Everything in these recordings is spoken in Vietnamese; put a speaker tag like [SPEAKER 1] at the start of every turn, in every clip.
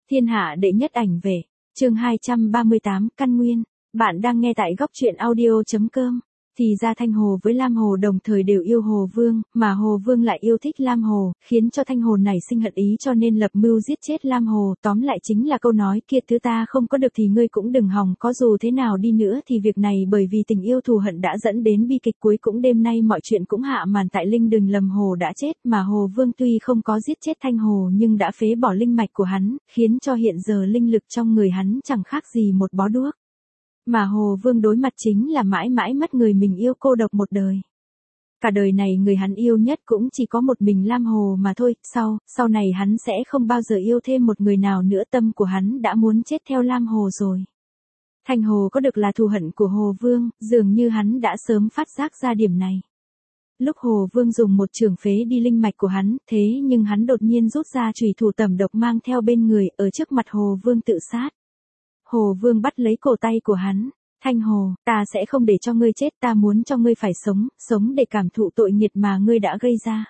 [SPEAKER 1] Thiên hạ đệ nhất ảnh vệ, chương 238, căn nguyên. Bạn đang nghe tại góc truyện audio.com. Thì ra Thanh Hồ với Lam Hồ đồng thời đều yêu Hồ Vương, mà Hồ Vương lại yêu thích Lam Hồ, khiến cho Thanh Hồ nảy sinh hận ý cho nên lập mưu giết chết Lam Hồ. Tóm lại chính là câu nói kia, thứ ta không có được thì ngươi cũng đừng hòng có, dù thế nào đi nữa thì việc này bởi vì tình yêu thù hận đã dẫn đến bi kịch. Cuối cũng đêm nay mọi chuyện cũng hạ màn tại linh đường. Lâm Hồ đã chết, mà Hồ Vương tuy không có giết chết Thanh Hồ nhưng đã phế bỏ linh mạch của hắn, khiến cho hiện giờ linh lực trong người hắn chẳng khác gì một bó đuốc. Mà Hồ Vương đối mặt chính là mãi mãi mất người mình yêu, cô độc một đời. Cả đời này người hắn yêu nhất cũng chỉ có một mình Lam Hồ mà thôi, sau này hắn sẽ không bao giờ yêu thêm một người nào nữa, tâm của hắn đã muốn chết theo Lam Hồ rồi. Thanh Hồ có được là thù hận của Hồ Vương, dường như hắn đã sớm phát giác ra điểm này. Lúc Hồ Vương dùng một chưởng phế đi linh mạch của hắn, thế nhưng hắn đột nhiên rút ra chùy thủ tẩm độc mang theo bên người, ở trước mặt Hồ Vương tự sát. Hồ Vương bắt lấy cổ tay của hắn. Thanh Hồ, ta sẽ không để cho ngươi chết, ta muốn cho ngươi phải sống để cảm thụ tội nghiệt mà ngươi đã gây ra.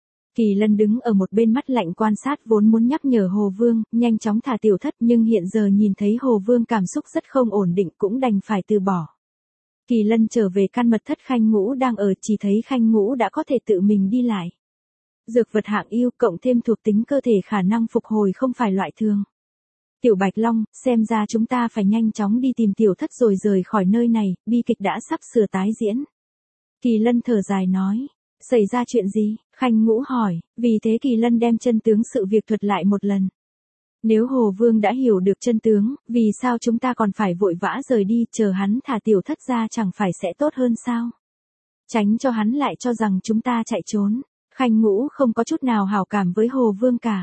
[SPEAKER 1] Kỳ Lân đứng ở một bên mắt lạnh quan sát, vốn muốn nhắc nhở Hồ Vương, nhanh chóng thả tiểu thất, nhưng hiện giờ nhìn thấy Hồ Vương cảm xúc rất không ổn định cũng đành phải từ bỏ. Kỳ Lân trở về căn mật thất Khanh Ngũ đang ở, chỉ thấy Khanh Ngũ đã có thể tự mình đi lại. Dược vật hạng yêu cộng thêm thuộc tính cơ thể khả năng phục hồi không phải loại thường. Tiểu Bạch Long, xem ra chúng ta phải nhanh chóng đi tìm tiểu thất rồi rời khỏi nơi này, bi kịch đã sắp sửa tái diễn. Kỳ Lân thở dài nói, xảy ra chuyện gì? Khanh Ngũ hỏi, vì thế Kỳ Lân đem chân tướng sự việc thuật lại một lần. Nếu Hồ Vương đã hiểu được chân tướng, vì sao chúng ta còn phải vội vã rời đi, chờ hắn thả tiểu thất ra chẳng phải sẽ tốt hơn sao? Tránh cho hắn lại cho rằng chúng ta chạy trốn. Khanh Ngũ không có chút nào hảo cảm với Hồ Vương cả.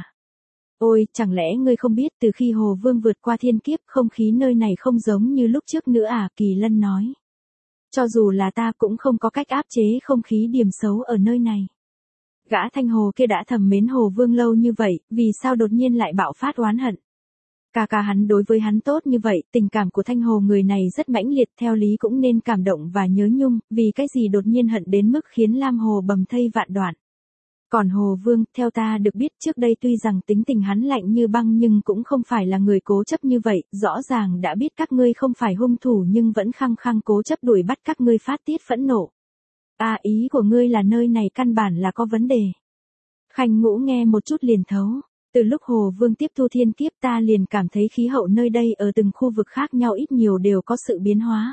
[SPEAKER 1] Ôi, chẳng lẽ ngươi không biết từ khi Hồ Vương vượt qua thiên kiếp, không khí nơi này không giống như lúc trước nữa à? Kỳ Lân nói. Cho dù là ta cũng không có cách áp chế không khí điểm xấu ở nơi này. Gã Thanh Hồ kia đã thầm mến Hồ Vương lâu như vậy, vì sao đột nhiên lại bạo phát oán hận? Ca hắn đối với hắn tốt như vậy, tình cảm của Thanh Hồ người này rất mãnh liệt, theo lý cũng nên cảm động và nhớ nhung, vì cái gì đột nhiên hận đến mức khiến Lam Hồ bầm thây vạn đoạn. Còn Hồ Vương, theo ta được biết trước đây tuy rằng tính tình hắn lạnh như băng nhưng cũng không phải là người cố chấp như vậy, rõ ràng đã biết các ngươi không phải hung thủ nhưng vẫn khăng khăng cố chấp đuổi bắt các ngươi phát tiết phẫn nộ. À, ý của ngươi là nơi này căn bản là có vấn đề. Khanh Ngũ nghe một chút liền thấu. Từ lúc Hồ Vương tiếp thu thiên kiếp ta liền cảm thấy khí hậu nơi đây ở từng khu vực khác nhau ít nhiều đều có sự biến hóa.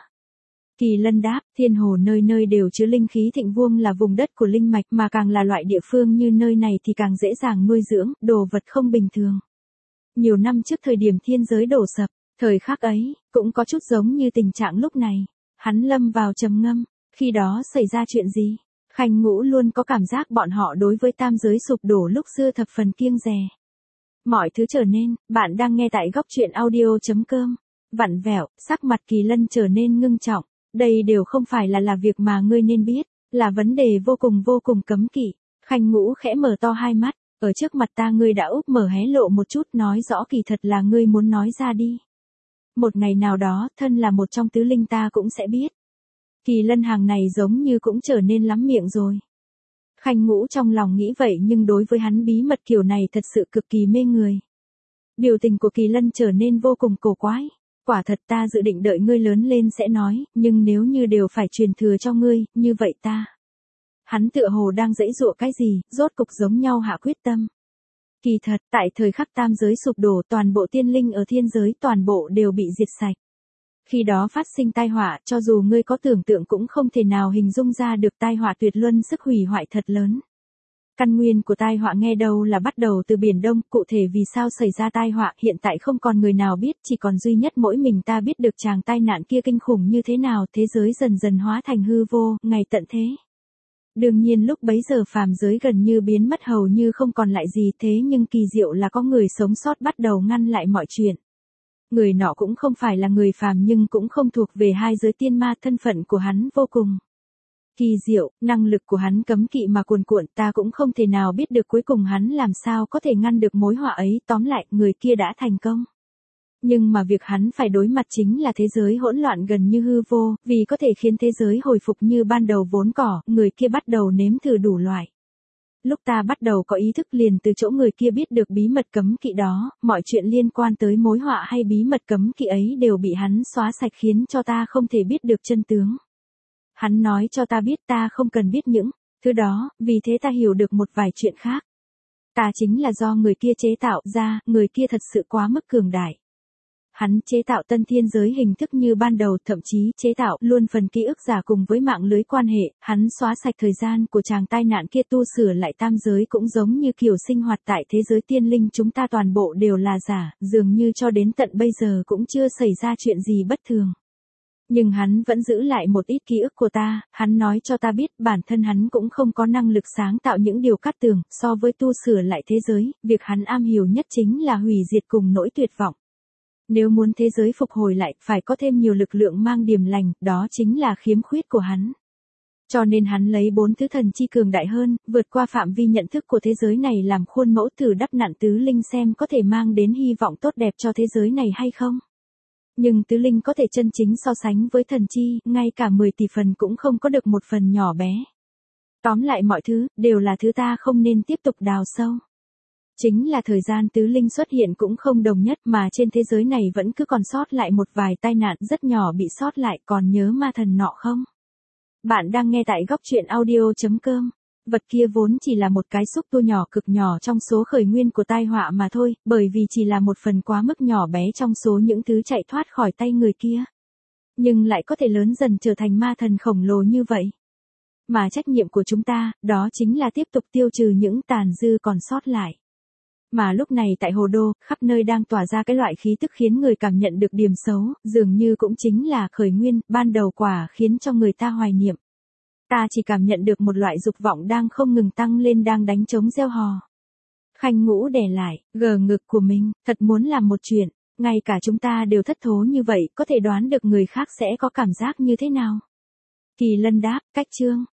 [SPEAKER 1] Kỳ Lân đáp, thiên hồ nơi nơi đều chứa linh khí thịnh vuông là vùng đất của linh mạch, mà càng là loại địa phương như nơi này thì càng dễ dàng nuôi dưỡng, đồ vật không bình thường. Nhiều năm trước thời điểm thiên giới đổ sập, thời khắc ấy, cũng có chút giống như tình trạng lúc này. Hắn lâm vào trầm ngâm, khi đó xảy ra chuyện gì? Khanh Ngũ luôn có cảm giác bọn họ đối với tam giới sụp đổ lúc xưa thập phần kiêng dè. Mọi thứ trở nên, bạn đang nghe tại góc truyện audio.com. Vặn vẹo, sắc mặt Kỳ Lân trở nên ngưng trọng. Đây đều không phải là việc mà ngươi nên biết, là vấn đề vô cùng cấm kỵ. Khanh Ngũ khẽ mở to hai mắt, ở trước mặt ta ngươi đã úp mở hé lộ một chút, nói rõ kỳ thật là ngươi muốn nói ra đi. Một ngày nào đó, thân là một trong tứ linh ta cũng sẽ biết. Kỳ Lân hàng này giống như cũng trở nên lắm miệng rồi. Khanh Ngũ trong lòng nghĩ vậy nhưng đối với hắn bí mật kiểu này thật sự cực kỳ mê người. Biểu tình của Kỳ Lân trở nên vô cùng cổ quái. Quả thật ta dự định đợi ngươi lớn lên sẽ nói, nhưng nếu như đều phải truyền thừa cho ngươi, như vậy ta. Hắn tựa hồ đang giãy giụa cái gì, rốt cục giống nhau hạ quyết tâm. Kỳ thật, tại thời khắc tam giới sụp đổ, toàn bộ tiên linh ở thiên giới toàn bộ đều bị diệt sạch. Khi đó phát sinh tai họa, cho dù ngươi có tưởng tượng cũng không thể nào hình dung ra được, tai họa tuyệt luân sức hủy hoại thật lớn. Căn nguyên của tai họa nghe đâu là bắt đầu từ Biển Đông, cụ thể vì sao xảy ra tai họa hiện tại không còn người nào biết, chỉ còn duy nhất mỗi mình ta biết được chàng tai nạn kia kinh khủng như thế nào, thế giới dần dần hóa thành hư vô, ngày tận thế. Đương nhiên lúc bấy giờ phàm giới gần như biến mất hầu như không còn lại gì, thế nhưng kỳ diệu là có người sống sót bắt đầu ngăn lại mọi chuyện. Người nọ cũng không phải là người phàm nhưng cũng không thuộc về hai giới tiên ma, thân phận của hắn vô cùng kỳ diệu, năng lực của hắn cấm kỵ mà cuồn cuộn, ta cũng không thể nào biết được cuối cùng hắn làm sao có thể ngăn được mối họa ấy, tóm lại, người kia đã thành công. Nhưng mà việc hắn phải đối mặt chính là thế giới hỗn loạn gần như hư vô, vì có thể khiến thế giới hồi phục như ban đầu vốn có, người kia bắt đầu nếm thử đủ loại Lúc ta bắt đầu có ý thức liền từ chỗ người kia biết được bí mật cấm kỵ đó, mọi chuyện liên quan tới mối họa hay bí mật cấm kỵ ấy đều bị hắn xóa sạch khiến cho ta không thể biết được chân tướng. Hắn nói cho ta biết ta không cần biết những thứ đó, vì thế ta hiểu được một vài chuyện khác. Ta chính là do người kia chế tạo ra, người kia thật sự quá mức cường đại. Hắn chế tạo tân thiên giới hình thức như ban đầu, thậm chí chế tạo luôn phần ký ức giả cùng với mạng lưới quan hệ, hắn xóa sạch thời gian của chàng tai nạn kia, tu sửa lại tam giới cũng giống như kiểu sinh hoạt tại thế giới tiên linh chúng ta toàn bộ đều là giả, dường như cho đến tận bây giờ cũng chưa xảy ra chuyện gì bất thường. Nhưng hắn vẫn giữ lại một ít ký ức của ta, hắn nói cho ta biết bản thân hắn cũng không có năng lực sáng tạo những điều cát tường, so với tu sửa lại thế giới, việc hắn am hiểu nhất chính là hủy diệt cùng nỗi tuyệt vọng. Nếu muốn thế giới phục hồi lại, phải có thêm nhiều lực lượng mang điềm lành, đó chính là khiếm khuyết của hắn. Cho nên hắn lấy 4 thứ thần chi cường đại hơn, vượt qua phạm vi nhận thức của thế giới này làm khuôn mẫu thử đắp nặn tứ linh xem có thể mang đến hy vọng tốt đẹp cho thế giới này hay không. Nhưng tứ linh có thể chân chính so sánh với thần chi, ngay cả 10 tỷ phần cũng không có được một phần nhỏ bé. Tóm lại mọi thứ, đều là thứ ta không nên tiếp tục đào sâu. Chính là thời gian tứ linh xuất hiện cũng không đồng nhất mà trên thế giới này vẫn cứ còn sót lại một vài tai nạn rất nhỏ bị sót lại, còn nhớ ma thần nọ không? Bạn đang nghe tại góc truyện audio.com. Vật kia vốn chỉ là một cái xúc tua nhỏ cực nhỏ trong số khởi nguyên của tai họa mà thôi, bởi vì chỉ là một phần quá mức nhỏ bé trong số những thứ chạy thoát khỏi tay người kia. Nhưng lại có thể lớn dần trở thành ma thần khổng lồ như vậy. Mà trách nhiệm của chúng ta, đó chính là tiếp tục tiêu trừ những tàn dư còn sót lại. Mà lúc này tại Hồ Đô, khắp nơi đang tỏa ra cái loại khí tức khiến người cảm nhận được điểm xấu, dường như cũng chính là khởi nguyên, ban đầu quả khiến cho người ta hoài niệm. Ta chỉ cảm nhận được một loại dục vọng đang không ngừng tăng lên, đang đánh trống reo hò. Khanh Ngũ đè lại, gờ ngực của mình, thật muốn làm một chuyện, ngay cả chúng ta đều thất thố như vậy, có thể đoán được người khác sẽ có cảm giác như thế nào. Kỳ Lân đáp, cách chương.